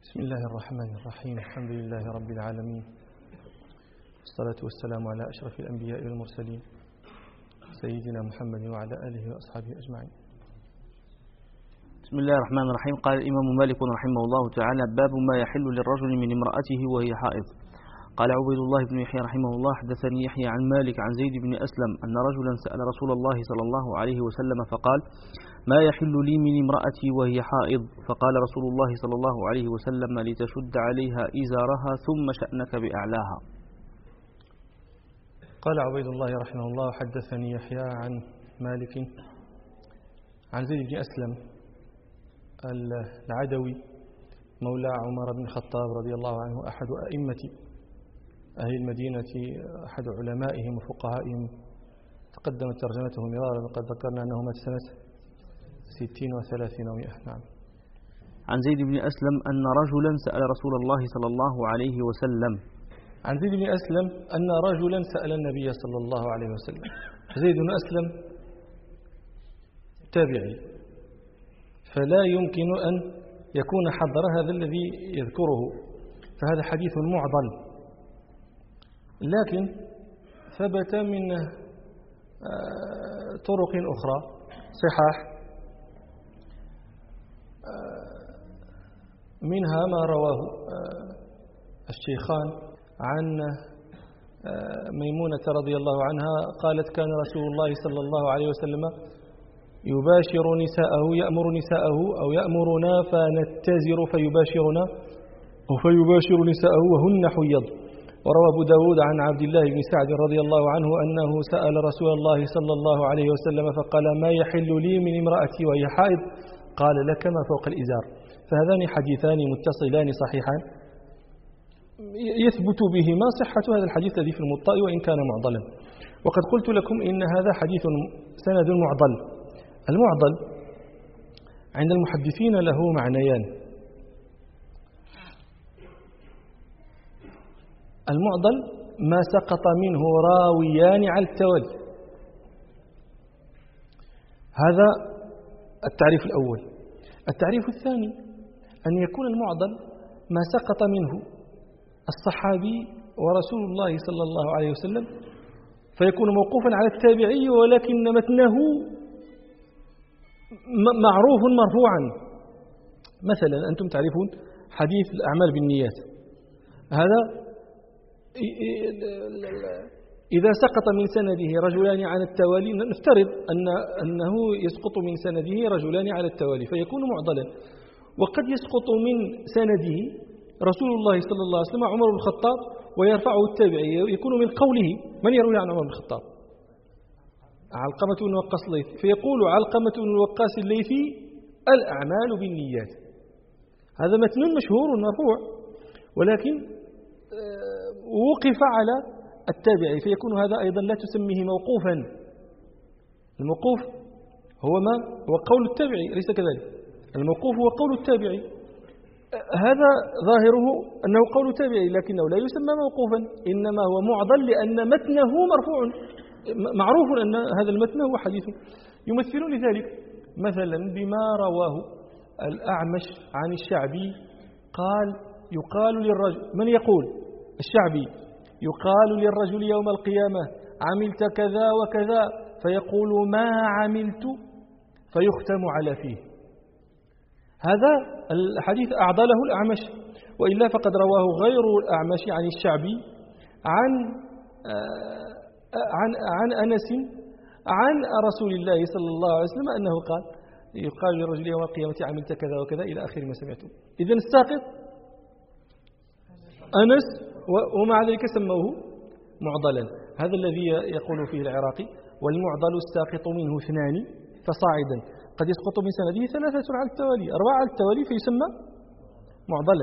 بسم الله الرحمن الرحيم. الحمد لله رب العالمين، والصلاة والسلام على أشرف الأنبياء والمرسلين سيدنا محمد وعلى آله وأصحابه أجمعين. بسم الله الرحمن الرحيم. قال الإمام مالك رحمه الله تعالى: باب ما يحل للرجل من امرأته وهي حائض. قال عبيد الله بن يحيى رحمه الله: حدثني يحيى عن مالك عن زيد بن أسلم أن رجلا سأل رسول الله صلى الله عليه وسلم فقال: ما يحل لي من امرأتي وهي حائض؟ فقال رسول الله صلى الله عليه وسلم: لتشد عليها إزارها ثم شأنك بأعلاها. قال عبيد الله رحمه الله: حدثني يحيى عن مالك عن زيد بن أسلم العدوي مولى عمر بن الخطاب رضي الله عنه، أحد أئمة أهل المدينة، أحد علمائهم وفقهائهم، تقدمت ترجمته مرارا وقد ذكرنا أنه مات سنة 60 و30 و100. نعم. عن زيد بن أسلم أن رجلا سأل رسول الله صلى الله عليه وسلم. عن زيد بن أسلم أن رجلا سأل النبي صلى الله عليه وسلم. زيد بن أسلم تابعي، فلا يمكن أن يكون حضر هذا الذي يذكره، فهذا حديث معضل، لكن ثبت من طرق أخرى صحاح، منها ما رواه الشيخان عن ميمونة رضي الله عنها قالت: كان رسول الله صلى الله عليه وسلم يباشر نساءه، يأمر نساءه أو يأمرنا فنتزر فيباشرنا وفيباشر نساءه وهن حيض. وروى أبو داود عن عبد الله بن سعد رضي الله عنه أنه سأل رسول الله صلى الله عليه وسلم فقال: ما يحل لي من امرأتي وهي حائض؟ قال: لك ما فوق الإزار. فهذان حديثان متصلان صحيحان يثبت بهما صحة هذا الحديث الذي في الموطأ وإن كان معضلا. وقد قلت لكم إن هذا حديث سند معضل. المعضل عند المحدثين له معنيان. المعضل ما سقط منه راويان على التوالي، هذا التعريف الأول. التعريف الثاني أن يكون المعضل ما سقط منه الصحابي ورسول الله صلى الله عليه وسلم، فيكون موقوفا على التابعي ولكن متنه معروف مرفوعا. مثلا أنتم تعرفون حديث الأعمال بالنيات، هذا إذا سقط من سنده رجلان على التوالي، نفترض أنه يسقط من سنده رجلان على التوالي فيكون معضلا. وقد يسقط من سنده رسول الله صلى الله عليه وسلم عمر بن الخطاب ويرفعه التابعي، يكون من قوله من يروي عن عمر بن الخطاب؟ علقمة بن وقاص الليثي، فيقول علقمة بن وقاص الليثي: الأعمال بالنيات. هذا متن مشهور مرفوع، ولكن وقف على التابعي، فيكون هذا أيضا لا تسميه موقوفا. الموقوف هو ما هو قول التابعي، ليس كذلك. الموقوف هو قول التابعي، هذا ظاهره أنه قول تابعي لكنه لا يسمى موقوفا، إنما هو معضل لأن متنه مرفوع، معروف أن هذا المتن هو حديث. يمثل لذلك مثلا بما رواه الأعمش عن الشعبي قال: يقال للرجل، من يقول؟ الشعبي، يقال للرجل يوم القيامة: عملت كذا وكذا، فيقول: ما عملت، فيختم على فيه. هذا الحديث أعضله الأعمش، وإلا فقد رواه غير الأعمش عن الشعبي عن أنس عن رسول الله صلى الله عليه وسلم أنه قال: يقال للرجل يوم القيامة: عملت كذا وكذا، إلى آخر ما سمعته. إذن الساقط أنس، ومع ذلك سموه معضلا. هذا الذي يقول فيه العراقي: والمعضل الساقط منه اثنان فصاعدا، قد يسقط من سنده 3 على التوالي، 4 على التوالي فيسمى معضلا.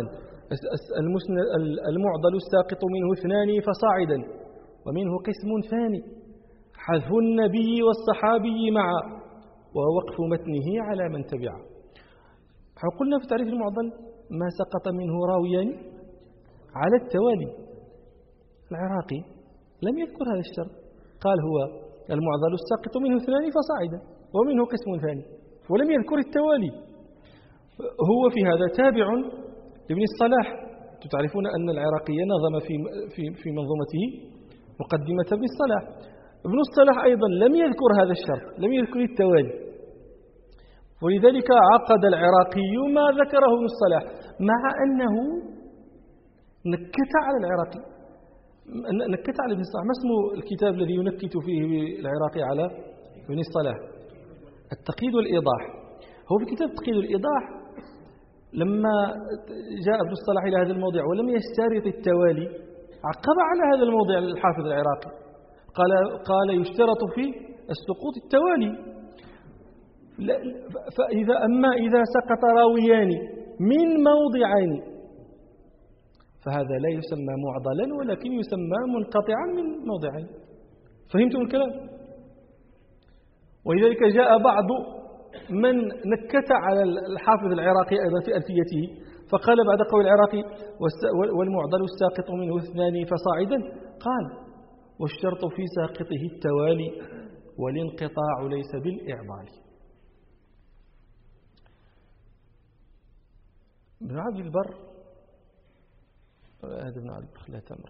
المعضل الساقط منه 2 فصاعدا، ومنه قسم ثاني: حذف النبي والصحابي معا ووقف متنه على من تبعه. قلنا في تعريف المعضل ما سقط منه راويان على التوالي. العراقي لم يذكر هذا الشرط، قال: هو المعضل الساقط منه 2 فصاعدا ومنه قسم ثاني، ولم يذكر التوالي. هو في هذا تابع لابن الصلاح. تعرفون أن العراقي نظم في منظومته مقدمة ابن الصلاح. ابن الصلاح أيضا لم يذكر هذا الشرط، لم يذكر التوالي، ولذلك عقد العراقي ما ذكره ابن الصلاح، مع أنه نكت على العراقي، نكت على ابن الصلاح. ما اسم الكتاب الذي ينكت فيه العراقي على ابن الصلاح؟ التقييد والإيضاح. هو في كتاب التقييد والإيضاح لما جاء ابن الصلاح إلى هذا الموضع ولم يشترط التوالي، عقب على هذا الموضع الحافظ العراقي، قال يشترط في السقوط التوالي. أما إذا سقط راويان من موضعين فهذا لا يسمى معضلا، ولكن يسمى منقطعا من موضعين. فهمتم الكلام؟ ولذلك جاء بعض من نكت على الحافظ العراقي أيضا في ألفيته، فقال بعد قول العراقي والمعضل الساقط منه اثنان فصاعدا، قال والشرط في ساقطه التوالي والانقطاع ليس بالإعضال. ابن عبد البر، هذا ابن عبد البر لا تأمر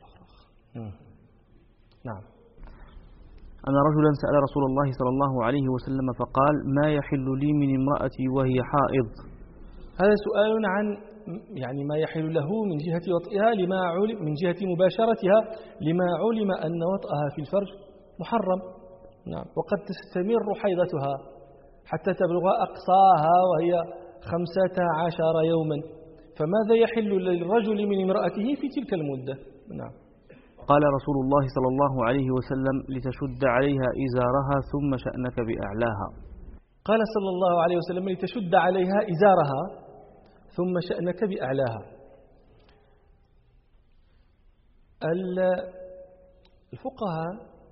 نعم. أن رجلا سأل رسول الله صلى الله عليه وسلم فقال ما يحل لي من امرأتي وهي حائض. هذا سؤال عن يعني ما يحل له من جهة وطئها من جهة مباشرتها لما علم أن وطئها في الفرج محرم. نعم. وقد تستمر حيضتها حتى تبلغ أقصاها وهي 15 يوما، فماذا يحل للرجل من امرأته في تلك المدة؟ نعم. قال رسول الله صلى الله عليه وسلم لتشد عليها إزارها ثم شأنك بأعلاها. قال صلى الله عليه وسلم لتشد عليها إزارها ثم شأنك بأعلاها. الفقهاء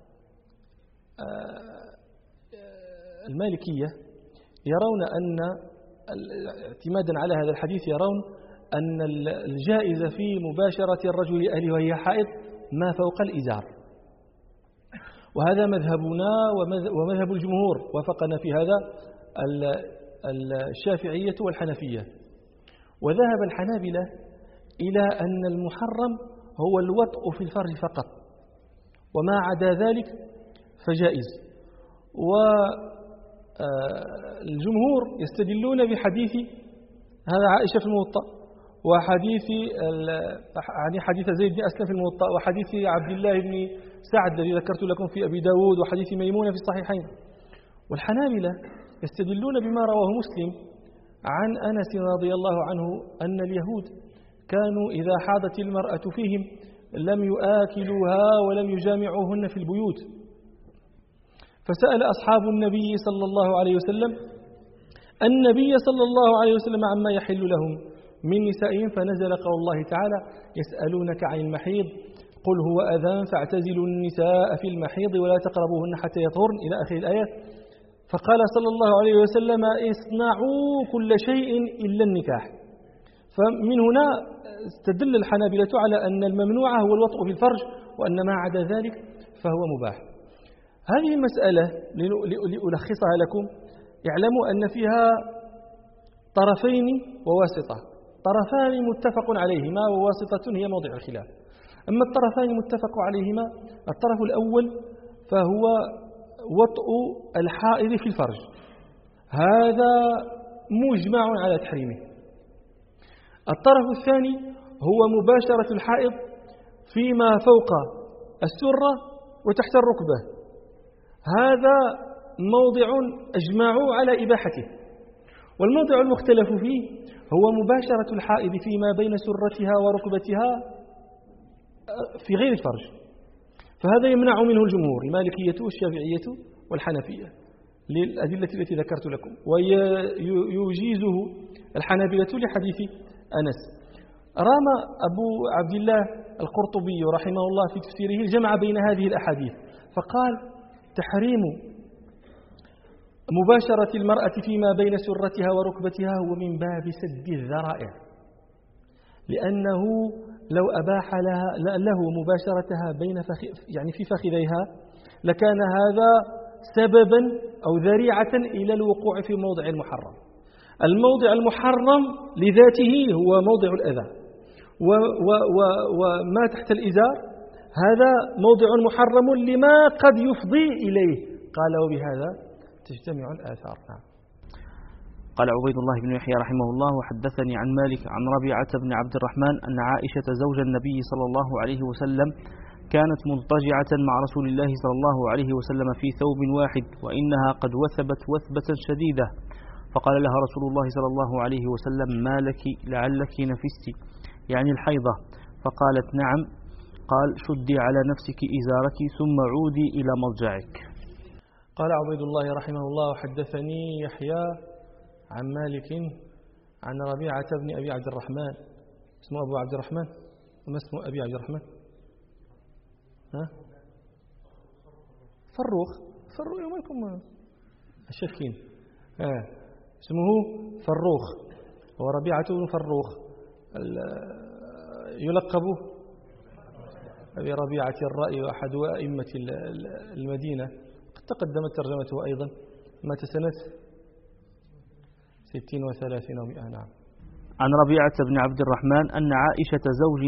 المالكية يرون أن اعتمادا على هذا الحديث يرون أن الجائز في مباشرة الرجل أهله وهي حائض ما فوق الإزار، وهذا مذهبنا ومذهب الجمهور، وافقنا في هذا الشافعية والحنفية. وذهب الحنابلة إلى أن المحرم هو الوطء في الفرج فقط، وما عدا ذلك فجائز. والجمهور يستدلون بحديث هذا عائشة في الموطأ، وحديث يعني حديث زيد بن أسلم في الموطأ، وحديث عبد الله بن سعد الذي ذكرت لكم في أبي داود، وحديث ميمونة في الصحيحين. والحنابلة يستدلون بما رواه مسلم عن أنس رضي الله عنه أن اليهود كانوا إذا حاضت المرأة فيهم لم يآكلوها ولم يجامعوهن في البيوت، فسأل أصحاب النبي صلى الله عليه وسلم النبي صلى الله عليه وسلم عما يحل لهم من نسائهم، فنزل قول الله تعالى يسألونك عن المحيض قل هو أذان فاعتزلوا النساء في المحيض ولا تقربوهن حتى يطهرن إلى آخر الآيات. فقال صلى الله عليه وسلم اصنعوا كل شيء إلا النكاح. فمن هنا استدل الحنابلة على أن الممنوع هو الوطء في الفرج، وأن ما عدا ذلك فهو مباح. هذه المسألة لألخصها لكم، اعلموا أن فيها طرفين وواسطة، طرفان متفق عليهما وواسطة هي موضع الخلاف. أما الطرفان متفق عليهما، الطرف الأول فهو وطء الحائض في الفرج، هذا مجمع على تحريمه. الطرف الثاني هو مباشرة الحائض فيما فوق السرة وتحت الركبة، هذا موضع أجمعوا على إباحته. والموضع المختلف فيه هو مباشرة الحائض فيما بين سرتها وركبتها في غير الفرج، فهذا يمنع منه الجمهور المالكية والشافعية والحنفية للأدلة التي ذكرت لكم، ويجيزه الحنابلة لحديث أنس. رام أبو عبد الله القرطبي رحمه الله في تفسيره الجمع بين هذه الأحاديث، فقال تحريم مباشرة المرأة فيما بين سرتها وركبتها هو من باب سد الذرائع، لأنه لو أباح له مباشرتها يعني في فخذيها لكان هذا سببا أو ذريعة إلى الوقوع في موضع المحرم. الموضع المحرم لذاته هو موضع الأذى، وما تحت الإزار هذا موضع محرم لما قد يفضي إليه. قال وبهذا تجتمع الآثار. نعم. قال عبيد الله بن يحيى رحمه الله وحدثني عن مالك عن ربيعة بن عبد الرحمن أن عائشة زوج النبي صلى الله عليه وسلم كانت مضطجعة مع رسول الله صلى الله عليه وسلم في ثوب واحد وإنها قد وثبت وثبة شديدة، فقال لها رسول الله صلى الله عليه وسلم: ما لك لعلك نفست، يعني الحيضة؟ فقالت: نعم. قال: شدي على نفسك إزارك ثم عودي إلى مضجعك. قال عبيد الله رحمه الله حدثني يحيى عن مالك عن ربيعة بن أبي عبد الرحمن. اسمه أبو عبد الرحمن وما اسمه أبي عبد الرحمن؟ فروخ يومكم الشكين. اسمه فروخ، وربيعة بن فروخ يلقب أبي ربيعة الرأي وأحد أئمة المدينة. قد تقدمت ترجمته أيضا. مات سنة 60 و30 و100. نعم. عن ربيعة بن عبد الرحمن أن عائشة زوج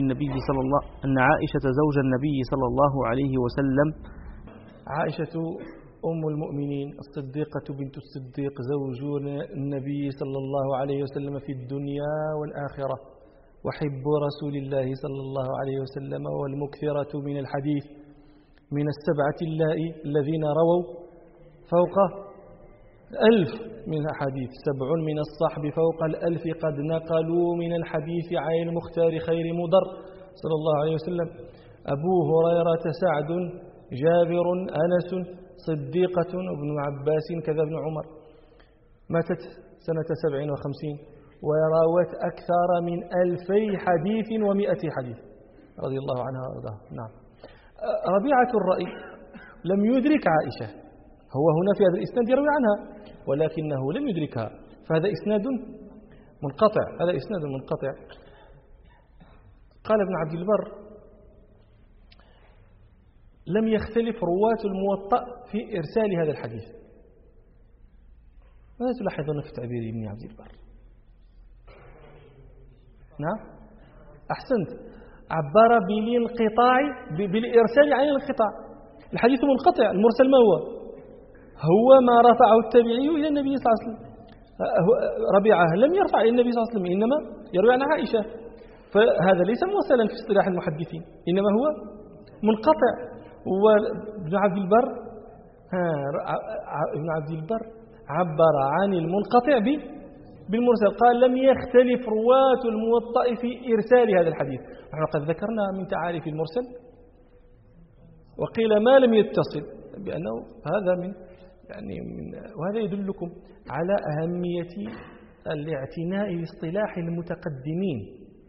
النبي صلى الله عليه وسلم. عائشة أم المؤمنين الصديقة بنت الصديق زوج النبي صلى الله عليه وسلم في الدنيا والآخرة، وحب رسول الله صلى الله عليه وسلم، والمكثرة من الحديث، من السبعة الذين رووا فوق 1000 من الحديث. 7 من الصحب فوق 1000 قد نقلوا من الحديث عن المختار خير مضر صلى الله عليه وسلم: أبو هريرة، سعد، جابر، أنس، صديقة، ابن عباس، كذا ابن عمر. ماتت سنة 57 وروت أكثر من 2000 حديث و100 حديث رضي الله عنها وارضاها. نعم. ربيعة الرأي لم يدرك عائشة، هو هنا في هذا الإسناد يروي عنها ولكنه لم يدركها، فهذا إسناد منقطع. قال ابن عبد البر: لم يختلف رواة الموطأ في إرسال هذا الحديث. ماذا تلاحظون في تعبير ابن عبد البر؟ نعم، أحسنت، عبر بالانقطاع، بالإرسال عن الانقطاع. الحديث منقطع. المرسل ما هو ما رفعه التابعي إلى النبي صلى الله عليه وسلم. ربيعة لم يرفع إلى النبي صلى الله عليه وسلم، إنما يروي عن عائشة، فهذا ليس مرسلا في اصطلاح المحدثين، إنما هو منقطع. وابن عبد البر عبر عن المنقطع بالمرسل، قال: لم يختلف رواة الموطأ في إرسال هذا الحديث. نحن قد ذكرنا من تعاريف المرسل وقيل ما لم يتصل، بأنه هذا وهذا يدلكم على أهمية الاعتناء باصطلاح المتقدمين،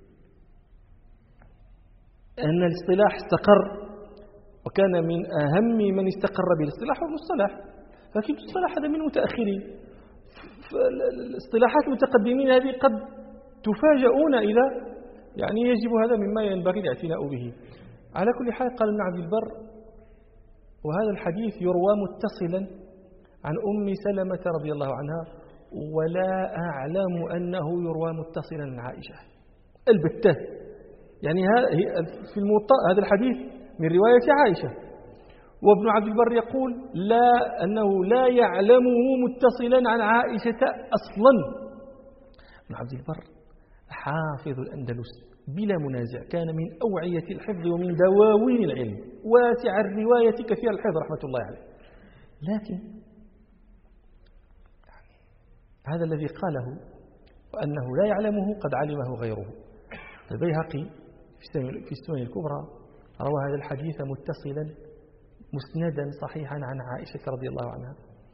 أن الاصطلاح استقر، وكان من أهم من استقر بالاصطلاح هو المصطلح، لكن المصطلح هذا من متأخرين. الاصطلاحات المتقدمين هذه قد تفاجؤون إلى يجب هذا مما ينبغي الاعتناء به. على كل حال، قال ابن عبد البر: وهذا الحديث يروى متصلا عن أم سلمة رضي الله عنها، ولا أعلم أنه يروى متصلا عن عائشة البتة. في الموطأ هذا الحديث من رواية عائشة، وابن عبد البر يقول أنه لا يعلمه متصلا عن عائشة أصلا. ابن عبد البر حافظ الأندلس بلا منازع، كان من أوعية الحفظ ومن دواوين العلم، واسع الرواية كثير الحفظ رحمة الله عليه. لكن هذا الذي قاله وأنه لا يعلمه قد علمه غيره. البيهقي في السنن الكبرى روى هذا الحديث متصلا مسندا صحيحا عن عائشة رضي الله عنها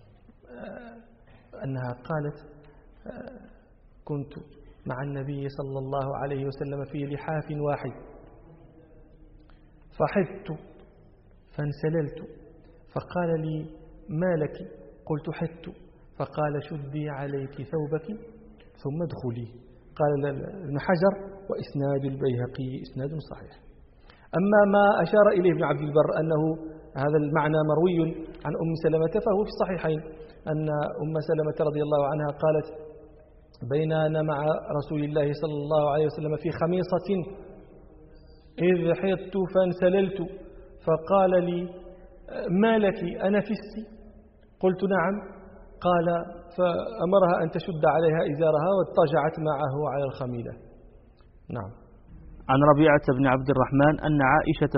أنها قالت: كنت مع النبي صلى الله عليه وسلم في لحاف واحد، فحدت فانسللت، فقال لي: ما لك؟ قلت: حدت. فقال: شدي عليك ثوبك ثم ادخلي. قال ابن حجر: وإسناد البيهقي إسناد صحيح. أما ما أشار إليه ابن عبد البر أنه هذا المعنى مروي عن أم سلمة فهو في الصحيحين، أن أم سلمة رضي الله عنها قالت: بين أنا مع رسول الله صلى الله عليه وسلم في خميصة إذ حضت فانسللت فقال لي ما لك أنفست؟ قلت نعم. قال فأمرها أن تشد عليها إزارها واضطجعت معه على الخميلة. نعم. عن ربيعة بن عبد الرحمن أن عائشة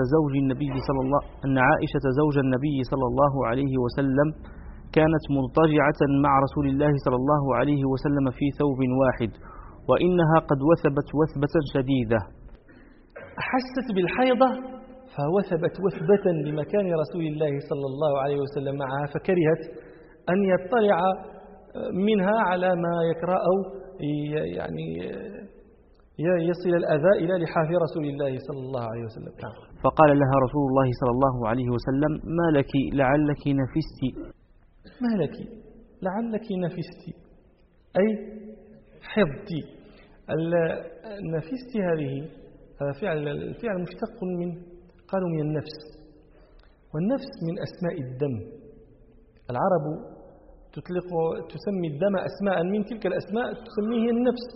زوج النبي صلى الله عليه وسلم كانت مضطجعة مع رسول الله صلى الله عليه وسلم في ثوب واحد وإنها قد وثبت وثبة شديدة. حست بالحيضة فوثبت وثبة لمكان رسول الله صلى الله عليه وسلم معها، فكرهت أن يطلع منها على ما يكره أو يعني يصل الأذى إلى لحاف رسول الله صلى الله عليه وسلم. فقال لها رسول الله صلى الله عليه وسلم ما لك لعلك نفست؟ ما لك لعلك نفست أي حضتي. النفست هذه الفعل مشتق قالوا من النفس، والنفس من أسماء الدم. العرب تسمي الدم أسماء، من تلك الأسماء تسميه النفس،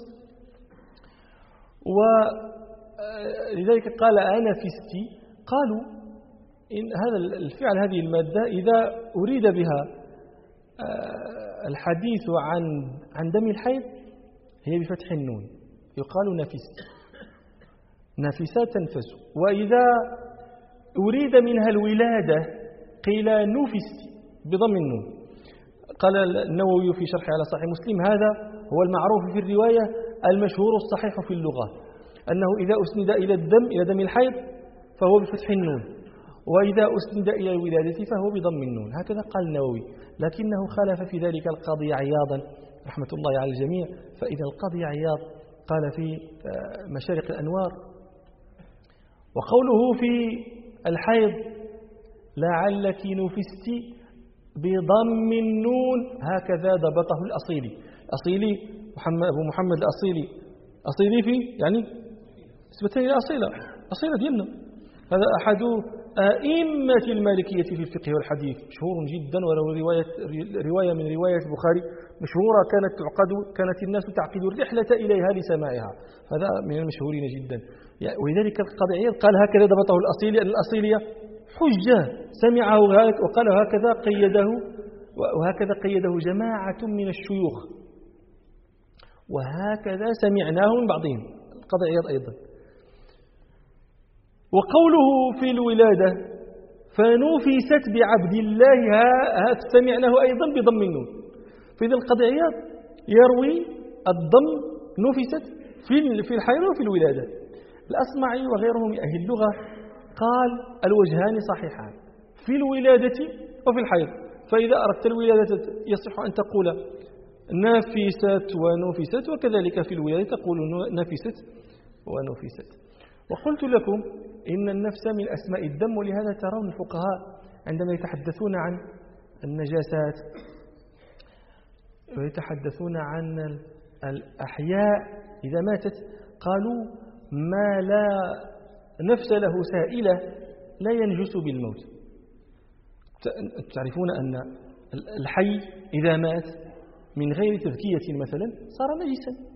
ولذلك قال أنفستي. قالوا إن هذا الفعل هذه المادة إذا أريد بها الحديث عن دم الحيض هي بفتح النون، يقال نفست، نفسات تنفس. وإذا أريد منها الولادة قيل نفست بضم النون. قال النووي في شرح على صحيح مسلم هذا هو المعروف في الرواية المشهور الصحيح في اللغة، أنه إذا أسند إلى دم الحيض فهو بفتح النون، وإذا أسند إلى الولادة فهو بضم النون. هكذا قال النووي، لكنه خالف في ذلك القاضي عياضا رحمة الله على الجميع. فإذا القاضي عياض قال في مشارق الأنوار: وقوله في الحيض لعلك نفست بضم النون هكذا ضبطه الأصيلي أبو محمد الأصيلي في يعني نسبة إلى أصيلة ديالنا. هذا أحد أئمة المالكية في الفقه والحديث، مشهور جدا، وله رواية من رواية البخاري مشهورة كانت الناس تعقد الرحلة إليها لسماعها. هذا من المشهورين جدا. ولذلك القاضي عياض قال هكذا ضبطه الأصيلي، أن الأصيلية حجة سمعه وقال وهكذا قيده جماعة من الشيوخ، وهكذا سمعناه من بعضهم، القاضي عياض أيضا. وقوله في الولادة فنفست بعبد الله سمعناه أيضا بضم النون. فإذا القاضي عياض يروي الضم نفست في الحيض وفي الولادة. الأصمعي وغيره من أهل اللغة قال الوجهان صحيحان في الولادة وفي الحيض. فإذا أردت الولادة يصح أن تقول نفست ونفست، وكذلك في الولادة تقول نفست ونفست. وقلت لكم إن النفس من أسماء الدم، ولهذا ترون الفقهاء عندما يتحدثون عن النجاسات ويتحدثون عن الأحياء إذا ماتت قالوا ما لا نفس له سائلة لا ينجس بالموت. تعرفون أن الحي إذا مات من غير تذكية مثلا صار نجسا،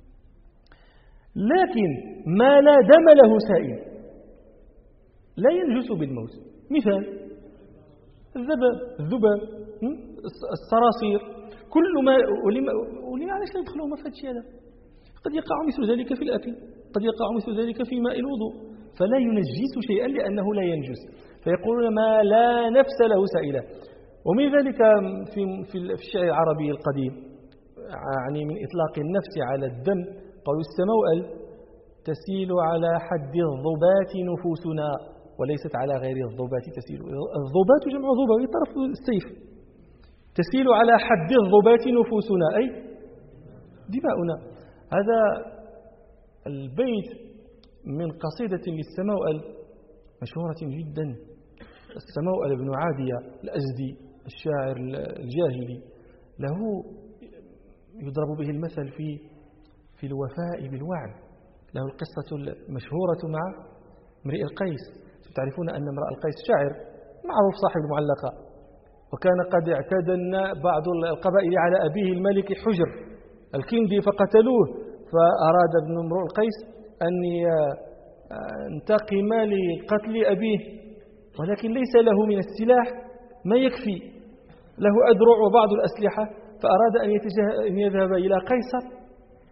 لكن ما لا دم له سائل لا ينجس بالموت. مثال الذباب، الصراصير، كل ما ولما علاش لا يدخلوا في هذا الشيء هذا؟ قد يقع مثل ذلك في الأكل، قد يقع مثل ذلك في ماء الوضوء، فلا ينجس شيئا لأنه لا ينجس. فيقولون ما لا نفس له سائلة. ومن ذلك في الشعر العربي القديم، يعني من إطلاق النفس على الدم، قالوا السموأل تسيل على حد الضبات نفوسنا وليست على غير الضبات تسيل. الضبات جمع ضبة طرف السيف. تسيل على حد الضبات نفوسنا أي دماؤنا. هذا البيت من قصيدة للسموأل مشهورة جدا. السموأل بن عادية الأزدي الشاعر الجاهلي له يضرب به المثل في الوفاء بالوعد. له القصة المشهورة مع امرئ القيس. تعرفون أن امرئ القيس شاعر معروف صاحب المعلقة، وكان قد اعتدى بعض القبائل على أبيه الملك حجر الكندي فقتلوه، فأراد ابن امرؤ القيس أن انتقم لقتل أبيه، ولكن ليس له من السلاح ما يكفي، له أدرع وبعض الأسلحة، فأراد أن يذهب إلى قيصر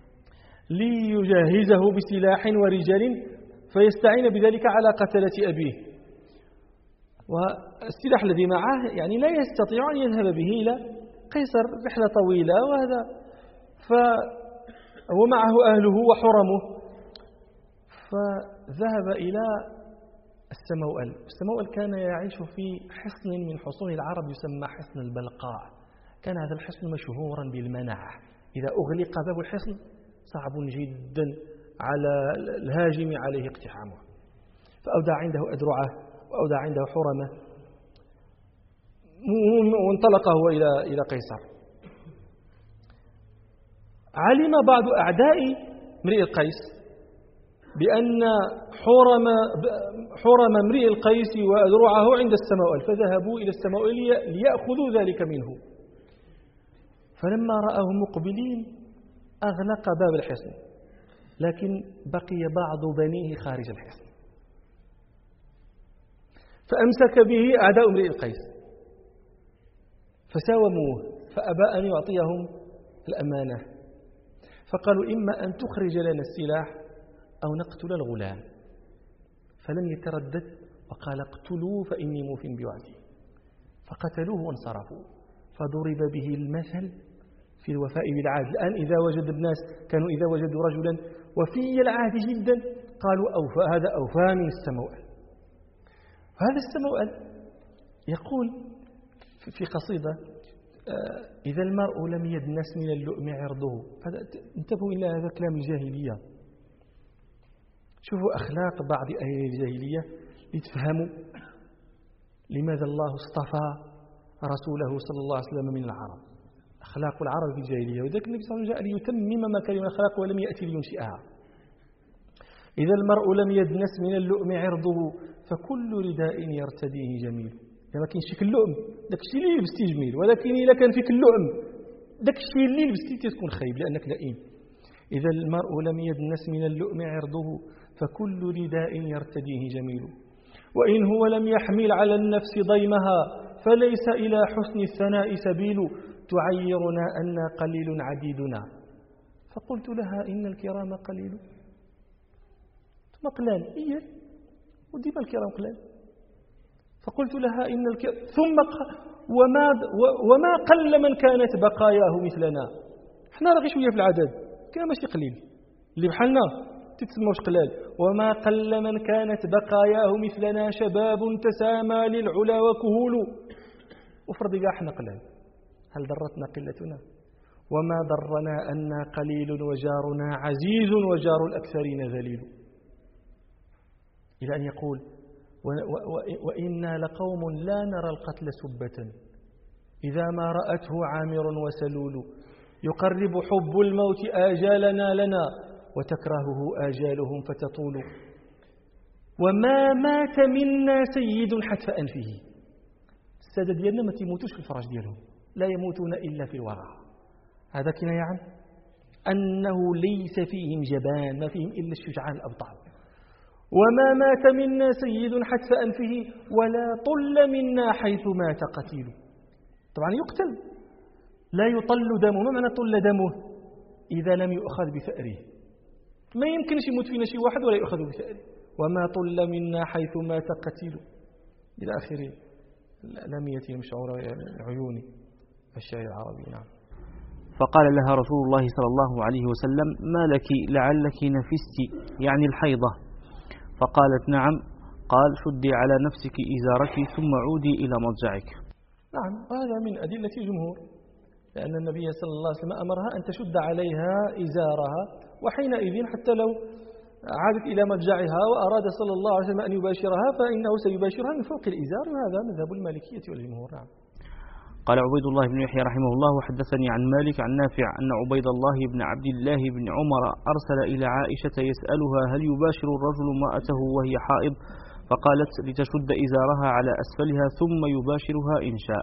ليجهزه بسلاح ورجال فيستعين بذلك على قتلة أبيه. والسلاح الذي معه يعني لا يستطيع أن يذهب به إلى قيصر، رحلة طويلة، ومعه أهله وحرمه. فذهب إلى السموأل. السموأل كان يعيش في حصن من حصون العرب يسمى حصن البلقاع. كان هذا الحصن مشهورا بالمنع، إذا أغلق باب الحصن صعب جدا على الهاجم عليه اقتحامه. فأودع عنده أدرعه وأودع عنده حرمه، وانطلق هو إلى قيصر. علم بعض أعداء امرئ القيس بأن حرم امرئ القيس وأدرعه عند السماؤل، فذهبوا إلى السماؤل ليأخذوا ذلك منه. فلما رأهم مقبلين أغلق باب الحصن، لكن بقي بعض بنيه خارج الحصن، فأمسك به أعداء امرئ القيس فساوموه، فأبى أن يعطيهم الأمانة، فقالوا إما أن تخرج لنا السلاح أو نقتل الغلام. فلم يتردد وقال اقتلوه فإني موف بوعدي، فقتلوه وانصرفوا. فضرب به المثل في الوفاء بالعهد. الآن إذا وجد الناس كانوا إذا وجدوا رجلا وفي العهد جدا قالوا هذا أوفى من السموأل. هذا السموأل يقول في قصيدة: إذا المرء لم يدنس من اللؤم عرضه. انتبهوا إلى هذا كلام الجاهلية، شوفوا أخلاق بعض أهل الجاهلية لتفهموا لماذا الله اصطفى رسوله صلى الله عليه وسلم من العرب. أخلاق العرب في الجاهلية، وذلك النبي صلى الله عليه وسلم جاء ليتمم مكارم الأخلاق ولم يأتي لينشئها. إذا المرء لم يدنس من اللؤم عرضه فكل رداء يرتديه جميل. ما كاينش فيك اللؤم، داك الشيء اللي لبستي جميل، ولكن إذا كان فيك اللؤم داك الشيء اللي لبستي تكون خايب لأنك لئيم. إذا المرء لم يدنس من اللؤم عرضه فكل رداء يرتديه جميل. وإن هو لم يحمل على النفس ضيمها فليس إلى حسن الثناء سبيل. تعيرنا أن قليل عديدنا. فقلت لها إن الكرام قليل. ثم قلال إيه وديما الكرام قلال. فقلت لها إن ثم وما قل من كانت بقاياه مثلنا. احنا راه غير شويه في العدد، كان ماشي قليل اللي بحالنا تتسموش قلال. وما قل من كانت بقاياه مثلنا شباب تسامى للعلا وكهول. وفرض كاع احنا قلال، هل ضرتنا قلتنا؟ وما ضرنا أن قليل وجارنا عزيز وجار الأكثرين ذليل. إلى أن يقول: وإنا لقوم لا نرى القتل سبة إذا ما رأته عامر وسلول. يقرب حب الموت آجالنا لنا وتكرهه آجالهم فتطول. وما مات منا سيد حتف أنفه. السادة ديالنا ما تيموتوش في الفراش ديالهم، لا يموتون إلا في الورع. هذا كناية عن أنه ليس فيهم جبان، ما فيهم إلا الشجعان الأبطال. وما مات منا سيد حتف أنفه ولا طل منا حيث مات قتيل. طبعا يقتل، لا يطل دمه. ما معنى طل دمه؟ إذا لم يؤخذ بثأره. ما يمكنش يموت فينا شي واحد ولا يؤخذ بثأره. وما طل منا حيث مات قتيل إلى آخره. لم يتهم شعور عيوني الشاعر العربي. نعم. فقال لها رسول الله صلى الله عليه وسلم: ما لك لعلك نفست، يعني الحيضة. فقالت: نعم. قال: شدي على نفسك إزارك ثم عودي إلى مضجعك. نعم، هذا من أدلة الجمهور، لأن النبي صلى الله عليه وسلم أمرها أن تشد عليها إزارها، وحينئذ حتى لو عادت إلى مضجعها وأراد صلى الله عليه وسلم أن يباشرها فإنه سيباشرها من فوق الإزار، وهذا مذهب المالكية والجمهور. نعم. قال عبيد الله بن يحيى رحمه الله: وحدثني عن مالك عن نافع أن عبيد الله بن عبد الله بن عمر أرسل إلى عائشة يسألها هل يباشر الرجل امرأته وهي حائض، فقالت: لتشد إزارها على أسفلها ثم يباشرها إن شاء.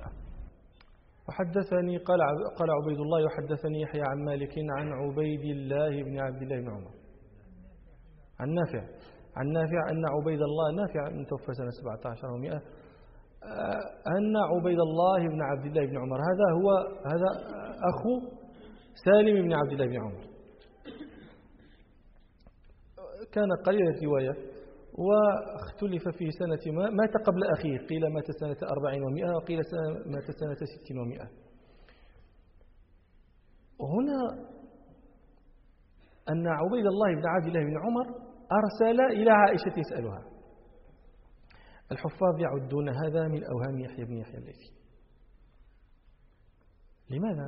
وحدثني قال عبيد الله: وحدثني يحيى عن مالك عن عبيد الله بن عبد الله بن عمر عن نافع عن نافع أن عبيد الله نافع من توفى سنة 17 و100 أن عبيد الله بن عبد الله بن عمر هذا أخو سالم بن عبد الله بن عمر، كان قليل الرواية واختلف في سنة مات قبل أخيه، قيل مات سنة 40 و100 وقيل مات سنة 60 و100. وهنا أن عبيد الله بن عبد الله بن عمر أرسل إلى عائشة يسألها. الحفاظ يعدون هذا من أوهام يحيى بن يحيى الليثي. لماذا؟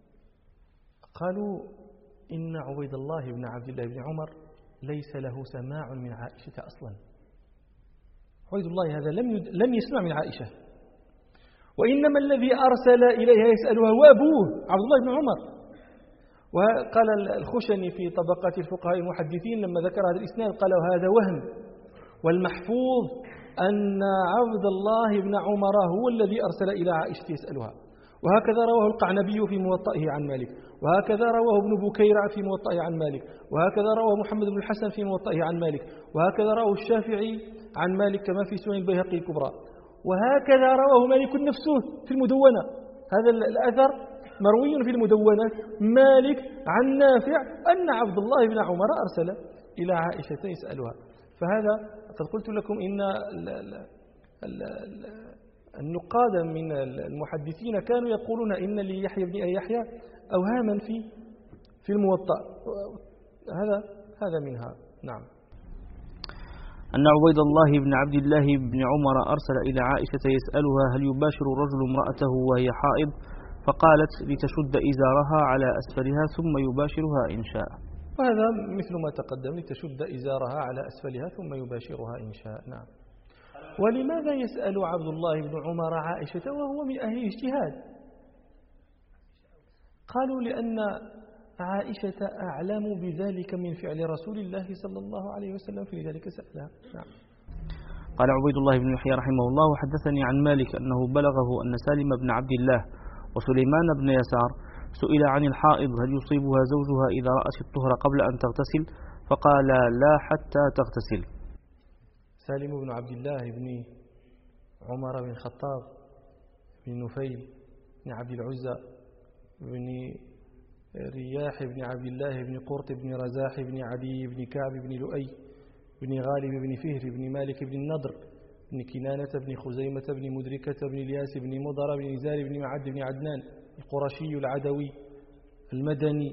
قالوا إن عبيد الله بن عبد الله بن عمر ليس له سماع من عائشة أصلا. عبيد الله هذا لم يسمع من عائشة، وإنما الذي أرسل إليها يسألها هو أبوه عبد الله بن عمر. وقال الخشني في طبقات الفقهاء المحدثين لما ذكر هذا الإسناد قال هذا وهم، والمحفوظ أن عبد الله بن عمر هو الذي أرسل إلى عائشة يسألها. وهكذا رواه القعنبي في موطئه عن مالك، وهكذا رواه ابن بكير في موطئه عن مالك، وهكذا رواه محمد بن الحسن في موطئه عن مالك، وهكذا رواه الشافعي عن مالك كما في سنن البيهقي الكبرى، وهكذا رواه مالك نفسه في المدونة. هذا الأثر مروي في المدونة مالك عن نافع أن عبد الله بن عمر أرسل إلى عائشة يسألها. فهذا قد قلت لكم إن النقاد من المحدثين كانوا يقولون إن ليحيى بن يحيى أوهاما في الموطأ، هذا منها. نعم. أن عبيد الله بن عبد الله بن عمر أرسل إلى عائشة يسألها هل يباشر الرجل امرأته وهي حائض، فقالت لتشد إزارها على أسفلها ثم يباشرها إن شاء. وهذا مثل ما تقدم، لتشد إزارها على أسفلها ثم يباشرها إن شاء. نعم. ولماذا يسأل عبد الله بن عمر عائشة وهو من أهل الاجتهاد؟ قالوا لأن عائشة أعلم بذلك من فعل رسول الله صلى الله عليه وسلم، في ذلك سألها. نعم. قال عبيد الله بن يحيى رحمه الله وحدثني عن مالك أنه بلغه أن سالم بن عبد الله وسليمان بن يسار سئل عن الحائض هل يصيبها زوجها إذا رأت الطهر قبل أن تغتسل، فقال لا حتى تغتسل. سالم بن عبد الله بن عمر بن الخطاب بن نفيل بن عبد العزى بن رياح بن عبد الله بن قرط بن رزاح بن عدي بن كعب بن لؤي بن غالب بن فهر بن مالك بن النضر بن كنانة بن خزيمة بن مدركة بن الياس بن مضر بن نزار بن معد بن عدنان القرشي العدوي المدني.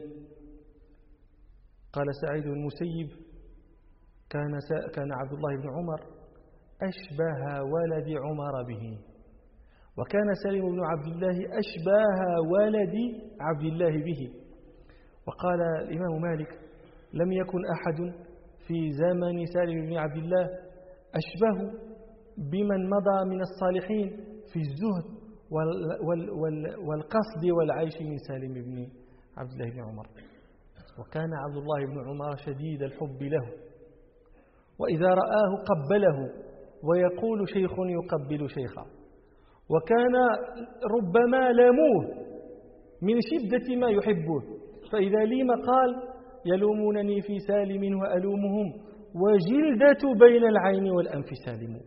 قال سعيد بن المسيب كان عبد الله بن عمر أشبه ولد عمر به، وكان سالم بن عبد الله أشبه ولد عبد الله به. وقال الإمام مالك لم يكن أحد في زمن سالم بن عبد الله أشبه بمن مضى من الصالحين في الزهد والقصد والعيش من سالم بن عبد الله بن عمر. وكان عبد الله بن عمر شديد الحب له، وإذا رآه قبله ويقول شيخ يقبل شيخا، وكان ربما لاموه من شدة ما يحبه، فإذا لي مقال يلومونني في سالم وألومهم وجلدة بين العين والأنف سالم.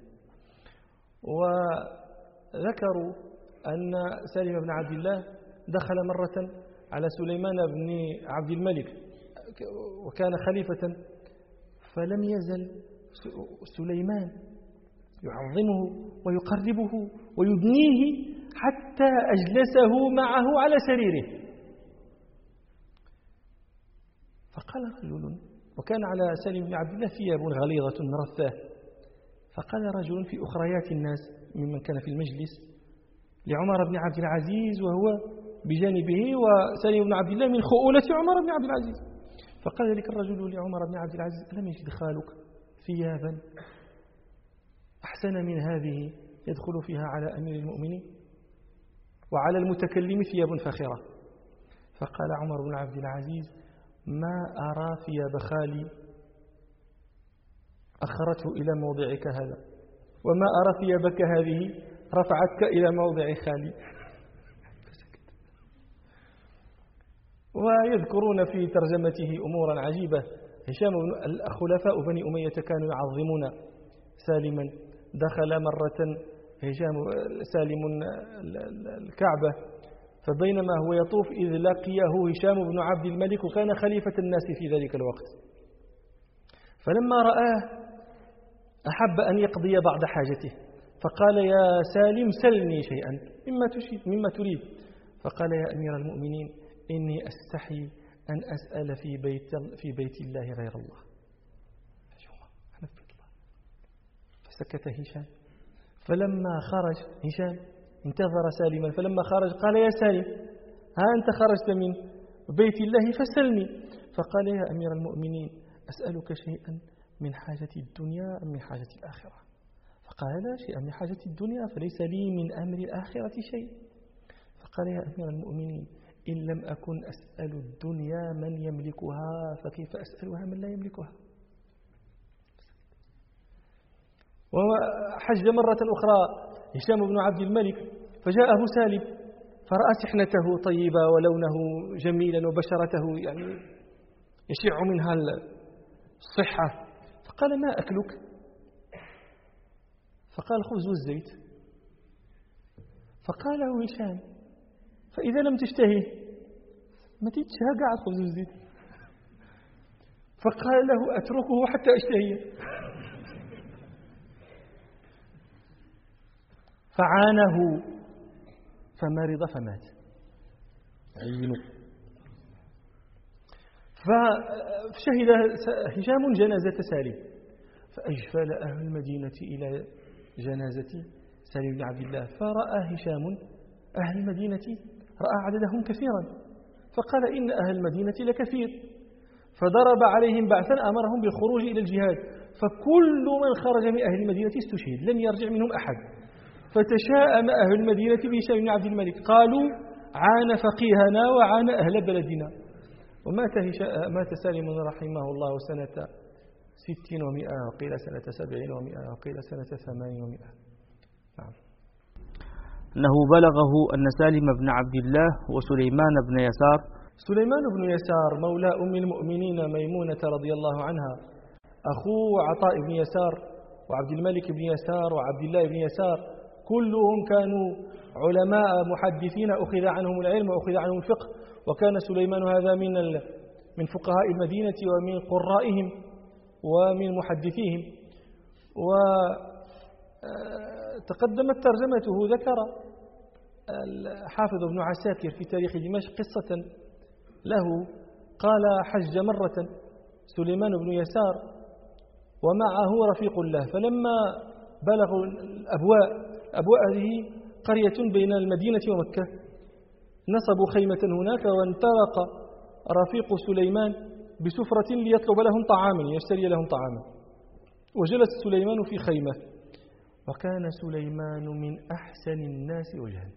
وذكروا أن سالم بن عبد الله دخل مرة على سليمان بن عبد الملك وكان خليفة، فلم يزل سليمان يعظمه ويقربه ويدنيه حتى أجلسه معه على سريره. فقال رجل، وكان على سالم بن عبد الله ثياب غليظة مرثاة، فقال رجل في أخريات الناس ممن كان في المجلس لعمر بن عبد العزيز وهو بجانبه، وسالم بن عبد الله من خؤولة عمر بن عبد العزيز، فقال ذلك الرجل لعمر بن عبد العزيز ألم يجد خالك ثيابا أحسن من هذه يدخل فيها على أمير المؤمنين وعلى المتكلم ثياب فاخرة؟ فقال عمر بن عبد العزيز ما أرى ثياب خالي أخرته إلى موضعك هذا، وما أرى ثيابك هذه رفعتك إلى موضع خالي. ويذكرون في ترجمته أمورا عجيبة، هشام الخلفاء بني أمية كانوا يعظمون سالما. دخل مرة سالم الكعبة، فبينما هو يطوف إذ لقيه هشام بن عبد الملك وكان خليفة الناس في ذلك الوقت. فلما رآه أحب أن يقضي بعض حاجته، فقال يا سالم سلني شيئا مما تريد. فقال يا أمير المؤمنين إني أستحي أن أسأل في بيت الله غير الله. فسكت هشام. فلما خرج هشام انتظر سالما، فلما خرج قال يا سالم ها أنت خرجت من بيت الله فسلني. فقال يا أمير المؤمنين أسألك شيئا من حاجة الدنيا أم من حاجة الآخرة؟ فقال لا شيء من حاجة الدنيا فليس لي من أمر الآخرة شيء. فقال يا أمير المؤمنين إن لم أكن أسأل الدنيا من يملكها فكيف أسألها من لا يملكها؟ وحج مرة أخرى هشام بن عبد الملك، فجاءه سالم فرأى سحنته طيبة ولونه جميلا وبشرته يعني يشع منها الصحة، فقال ما أكلك؟ فقال الخبز والزيت. فقال له هشام فإذا لم تشتهي ما تتشهى قاعد الخبز والزيت. فقال له أتركه حتى أشتهيه. فعانه فمرض فمات عينه. فشهد هشام جنازة سالم، فأجفل أهل المدينة إلى جنازة سالم بن عبد الله، فرأى هشام أهل المدينة، رأى عددهم كثيرا، فقال إن أهل المدينة لكثير، فضرب عليهم بعثا أمرهم بالخروج إلى الجهاد، فكل من خرج من أهل المدينة استشهد لم يرجع منهم أحد. فتشاءم أهل المدينة بهشام بن عبد الملك، قالوا عان فقيهنا وعان أهل بلدنا. ومات سالم رحمه الله سنة 60 و100 وقيل سنة 70 و100 وقيل سنة 80 و100. نعم. أنه بلغه أن سالم بن عبد الله وسليمان بن يسار. سليمان بن يسار مولى أم المؤمنين ميمونة رضي الله عنها، أخوه عطاء بن يسار وعبد الملك بن يسار وعبد الله بن يسار، كلهم كانوا علماء محدثين أخذ عنهم العلم وأخذ عنهم الفقه. وكان سليمان هذا من فقهاء المدينة ومن قرائهم ومن محدثيهم. وتقدمت ترجمته، ذكر الحافظ ابن عساكر في تاريخ دمشق قصة له، قال حج مرة سليمان بن يسار ومعه رفيق له، فلما بلغوا أبواء هذه قرية بين المدينة ومكة نصبوا خيمة هناك، وانطلق رفيق سليمان بسفرة ليطلب لهم طعاما، يشتري لهم طعاما، وجلس سليمان في خيمة، وكان سليمان من أحسن الناس وجها،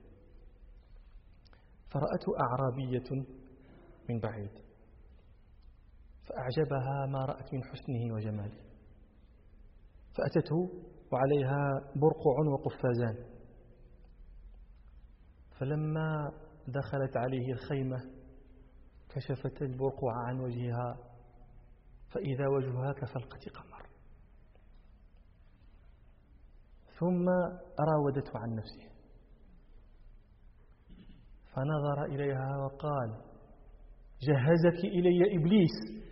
فرأته أعرابية من بعيد فأعجبها ما رأت من حسنه وجماله، فأتته وعليها برقع وقفازان، فلما دخلت عليه الخيمة كشفت البرقع عن وجهها فإذا وجهها كفلقة قمر، ثم راودته عن نفسه فنظر إليها وقال جهزك إلي إبليس،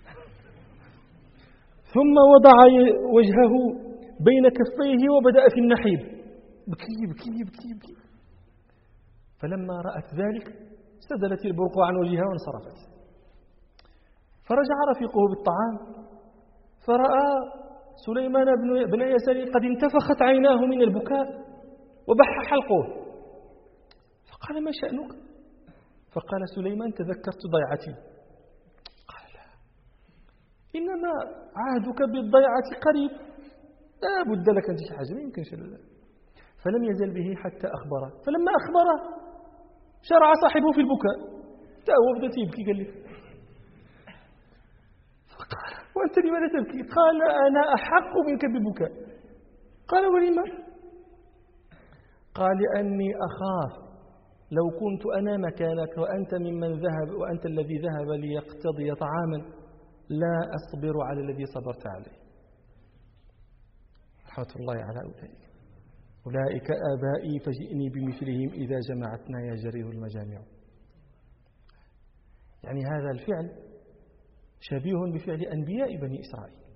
ثم وضع وجهه بين كفيه وبدأ في النحيب بكي بكي بكي بكي، فلما رأت ذلك سدلت البرقع عن وجهها وانصرفت. فرجع رفيقه بالطعام فرأى سليمان بن يسار قد انتفخت عيناه من البكاء وبح حلقه، فقال ما شأنك؟ فقال سليمان تذكرت ضيعتي. قال لا، إنما عهدك بالضيعة قريب، لا بد لك أن تشي حاجة، ما يمكنش. فلم يزل به حتى أخبره، فلما أخبره شرع صاحبه في البكاء، هو بدأ يبكي، قال لي فقال وأنت لماذا تبكي؟ قال أنا أحق منك بالبكاء. قال ولما؟ قال لأني أخاف لو كنت أنا مكانك وأنت ممن ذهب وأنت الذي ذهب ليقتضي طعاما لا أصبر على الذي صبرت عليه. رحمة الله على أولئك آبائي فجئني بمثلهم إذا جمعتنا يا جرير المجامع. يعني هذا الفعل شبيه بفعل أنبياء بني إسرائيل.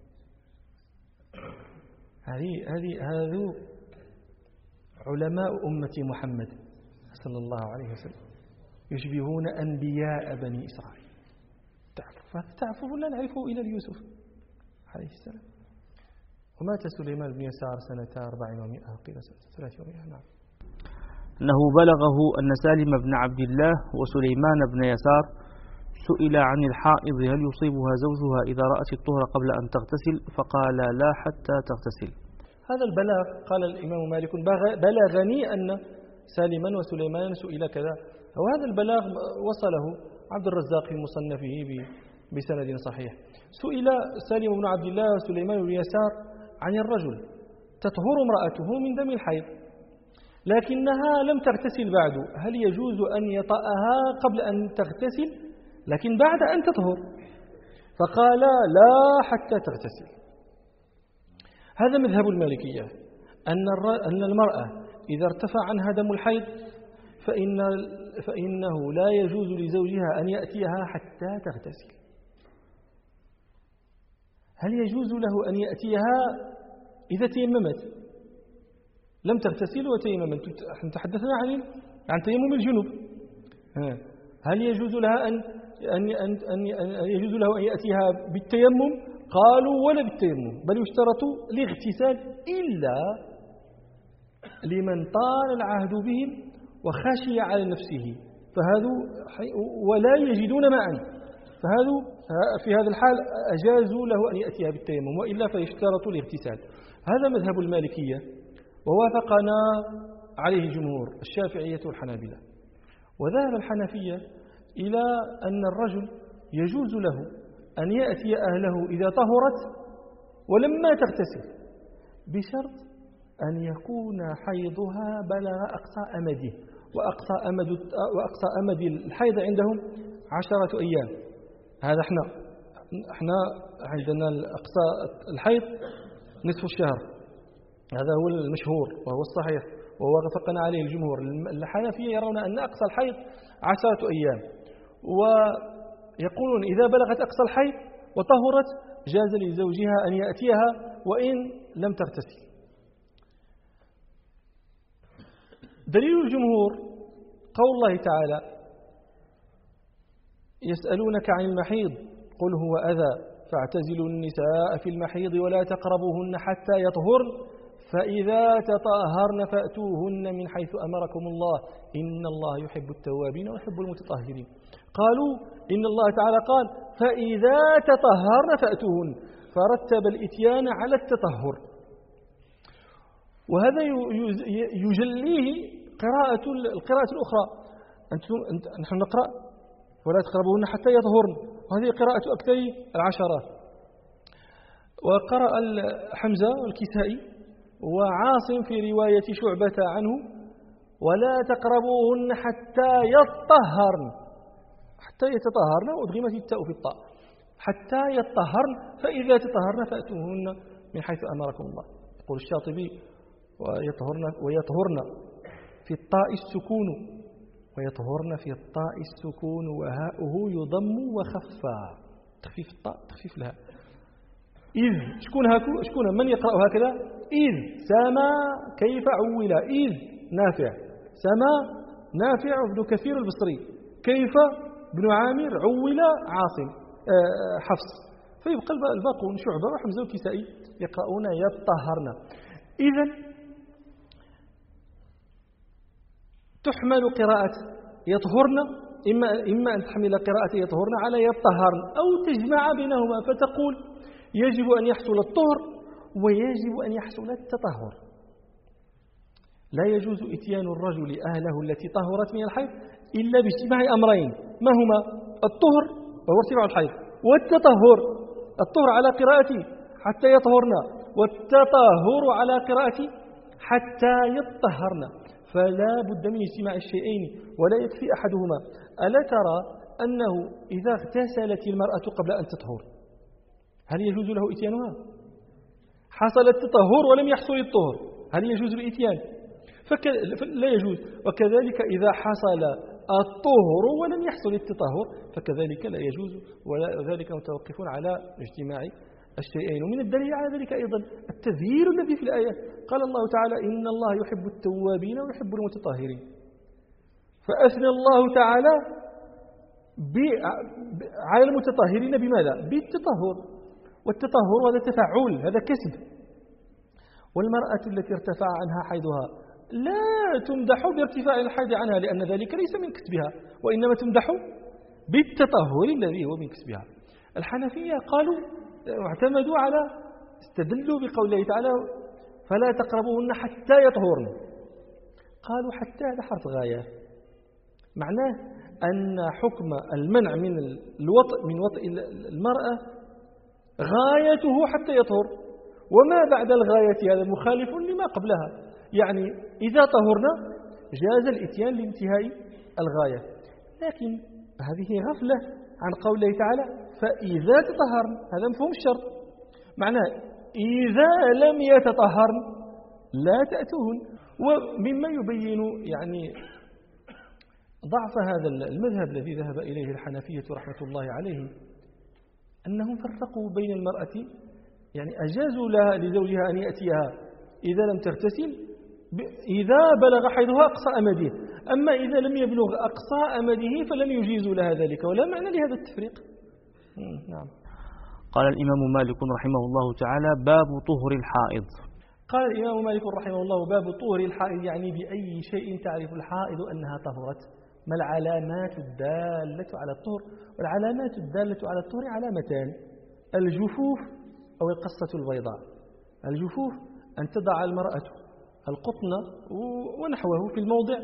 هذو علماء أمة محمد صلى الله عليه وسلم يشبهون أنبياء بني إسرائيل. تعرفوا لا نعرفه إلى يوسف عليه السلام. ومات سليمان بن يسار سنة 400 قيل 300. نعم. أنه بلغه أن سالم بن عبد الله وسليمان بن يسار سئل عن الحائض هل يصيبها زوجها إذا رأت الطهر قبل أن تغتسل فقال لا حتى تغتسل. هذا البلاغ قال الإمام مالك بلغني أن سالما وسليمان سئل كذا، وهذا البلاغ وصله عبد الرزاق في مصنفه بسند صحيح. سئل سالم بن عبد الله وسليمان بن يسار عن الرجل تطهر امرأته من دم الحيض لكنها لم تغتسل بعد، هل يجوز أن يطأها قبل أن تغتسل لكن بعد أن تطهر؟ فقال لا حتى تغتسل. هذا مذهب المالكية، أن المرأة إذا ارتفع عنها دم الحيض فإنه لا يجوز لزوجها أن يأتيها حتى تغتسل. هل يجوز له أن يأتيها إذا تيممت؟ لم تغتسل وتيممت، نحن تحدثنا عن تيمم الجنوب. هل يجوز لها أن يجوز له أن يأتيها بالتيمم؟ قالوا ولا بالتيمم، بل يشترط الاغتسال إلا لمن طال العهد بهم وخشي على نفسه ولا يجدون ماء، فهذا في هذا الحال أجازوا له أن يأتيها بالتيمم، وإلا فيشترط الاغتسال. هذا مذهب المالكية ووافقنا عليه الجمهور الشافعية والحنابلة. وذهب الحنفية إلى أن الرجل يجوز له أن يأتي أهله إذا طهرت ولما تغتسل بشرط أن يكون حيضها بلغ أقصى أمده، وأقصى أمد الحيض عندهم 10 أيام. هذا احنا عندنا أقصى الحيض نصف الشهر، هذا هو المشهور وهو الصحيح ووافقنا عليه الجمهور. الحنفية يرون أن أقصى الحيض 10 أيام، ويقولون إذا بلغت أقصى الحيض وطهرت جاز لزوجها أن يأتيها وإن لم تغتسل. دليل الجمهور قول الله تعالى يسألونك عن المحيض قل هو أذى فاعتزلوا النساء في المحيض ولا تقربوهن حتى يطهرن فإذا تطهرن فأتوهن من حيث أمركم الله إن الله يحب التوابين ويحب المتطهرين. قالوا إن الله تعالى قال فإذا تطهرن فأتوهن، فرتب الإتيان على التطهر، وهذا يجليه القراءة الأخرى. نحن نقرأ ولا تقربوهن حتى يطهرن، وهذه قراءة أكثر العشرات. وقرأ حمزة والكسائي وعاصم في رواية شعبة عنه ولا تقربوهن حتى يطهرن، حتى يتطهرن، وأدغمت التاء في الطاء، حتى يطهرن فإذا تطهرن فأتوهن من حيث أمركم الله. يقول الشاطبي ويطهرن في الطاء السكون، ويطهرن في الطاء السكون وهاؤه يضم وخفى، تخفيف الطاء تخفيف لها. إذ شكون من يقرأ هكذا؟ إذ سما كيف عول، إذ نافع، سما نافع بن كثير البصري، كيف بن عامر، عول عاصم حفص، فيبقى الباقون شعبة وحمزة والكسائي يقرؤون يطهرن. إذن تحمل قراءة يطهرن، إما أن تحمل قراءة يطهرن على يطهرن أو تجمع بينهما فتقول يجب أن يحصل الطهر ويجب أن يحصل التطهر. لا يجوز إتيان الرجل أهله التي طهرت من الحيض إلا باجتماع أمرين، ما هما؟ الطهر وهو ارتفاع الحيض، والتطهر، الطهر على قراءة حتى يطهرن، والتطهر على قراءة حتى يطهرن، فلا بد من اجتماع الشيئين ولا يكفي أحدهما. ألا ترى أنه إذا اغتسلت المرأة قبل أن تطهر هل يجوز له إتيانها؟ حصل التطهر ولم يحصل الطهر، هل يجوز الإتيان؟ لا يجوز. وكذلك إذا حصل الطهر ولم يحصل التطهر فكذلك لا يجوز، وذلك متوقف على اجتماع الشيئين. ومن الدليل على ذلك أيضا التذيير الذي في الآية، قال الله تعالى إن الله يحب التوابين ويحب المتطهرين، فأثنى الله تعالى على المتطهرين بماذا؟ بالتطهر، والتطهر هذا تفعل، هذا كسب. والمرأة التي ارتفع عنها حيضها لا تمدح بارتفاع الحيض عنها، لأن ذلك ليس من كسبها، وإنما تمدح بالتطهر الذي هو من كسبها. الحنفية قالوا واعتمدوا على استدلوا بقول الله تعالى فلا تقربوهن حتى يطهرن. قالوا حتى هذا حرف غاية، معناه أن حكم المنع من الوطء من وطء المرأة غايته حتى يطهر، وما بعد الغاية هذا مخالف لما قبلها. يعني إذا طهرنا جاز الإتيان لانتهاء الغاية، لكن هذه غفلة عن قول الله تعالى فإذا تطهرن، هذا مفهوم الشرط، معناه إذا لم يتطهرن لا تأتوهن. ومما يبين يعني ضعف هذا المذهب الذي ذهب إليه الحنفية رحمة الله عليهم، أنهم فرقوا بين المرأة، يعني أجازوا لها لزوجها أن يأتيها إذا لم تغتسل إذا بلغ حيضها أقصى أمده، أما إذا لم يبلغ أقصى أمده فلم يجيزوا لها ذلك، ولا معنى لهذا التفريق. نعم. قال الإمام مالك رحمه الله تعالى باب طهر الحائض. قال الإمام مالك رحمه الله باب طهر الحائض، يعني بأي شيء تعرف الحائض أنها طهرت، ما العلامات الدالة على الطهر؟ والعلامات الدالة على الطهر علامتان: الجفوف أو القصة البيضاء. الجفوف أن تضع المرأة القطن ونحوه في الموضع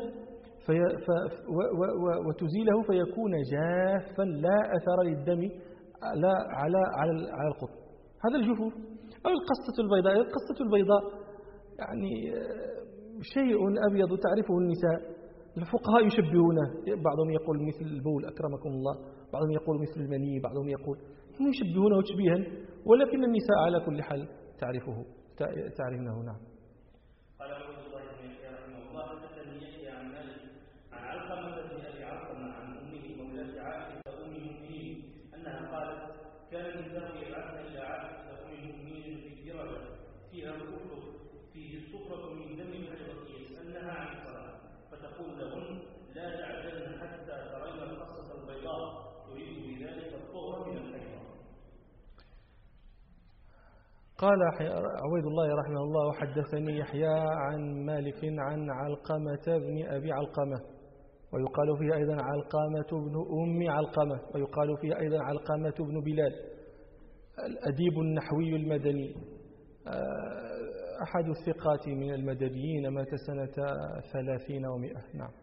وتزيله فيكون جافا لا أثر للدم لا على القطن، هذا الجفوف. أو القصة البيضاء. القصة البيضاء يعني شيء أبيض تعرفه النساء، الفقهاء يشبهونه، بعضهم يقول مثل البول أكرمكم الله، بعضهم يقول مثل المني، بعضهم يقول هم يشبهونه تشبيها، ولكن النساء على كل حال تعرفونه. نعم. قال عبد الله بن يحيى رحمه الله حدثني يحيى عن مالك عن علقمة بن أبي علقمة عن أمه مولاة عائشة أم المؤمنين أنها قالت كان النساء يبعثن إلى عائشة أم المؤمنين في الدرجة فيها الكفر فيه الصفرة من دم الحيضة يسألنها عن الصلاة فتقول لهن لا تعجلن حتى ترين القصة البيضاء تريد بذلك الطهر من الحيضة. قال عبيد الله رحمه الله حدثني يحيى عن مالك عن علقمة بن أبي علقمة، ويقال فيه أيضا علقمة بن أم علقمة، ويقال فيه أيضا علقمة بن بلال، الأديب النحوي المدني، أحد الثقات من المدنيين، مات سنة 30 و100. نعم.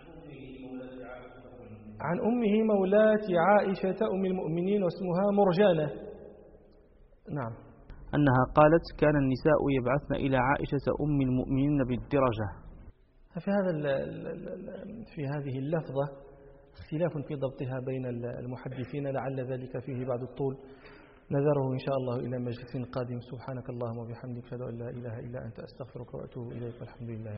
عن أمه مولاة عائشة أم المؤمنين واسمها مرجانة. نعم. أنها قالت كان النساء يبعثن إلى عائشة أم المؤمنين بالدرجة. في هذه اللفظة اختلاف في ضبطها بين المحدثين، لعل ذلك فيه بعض الطول، نذره إن شاء الله إلى مجلس قادم. سبحانك اللهم وبحمدك أشهد أن لا إله إلا أنت أستغفرك وأتوب إليك، والحمد لله.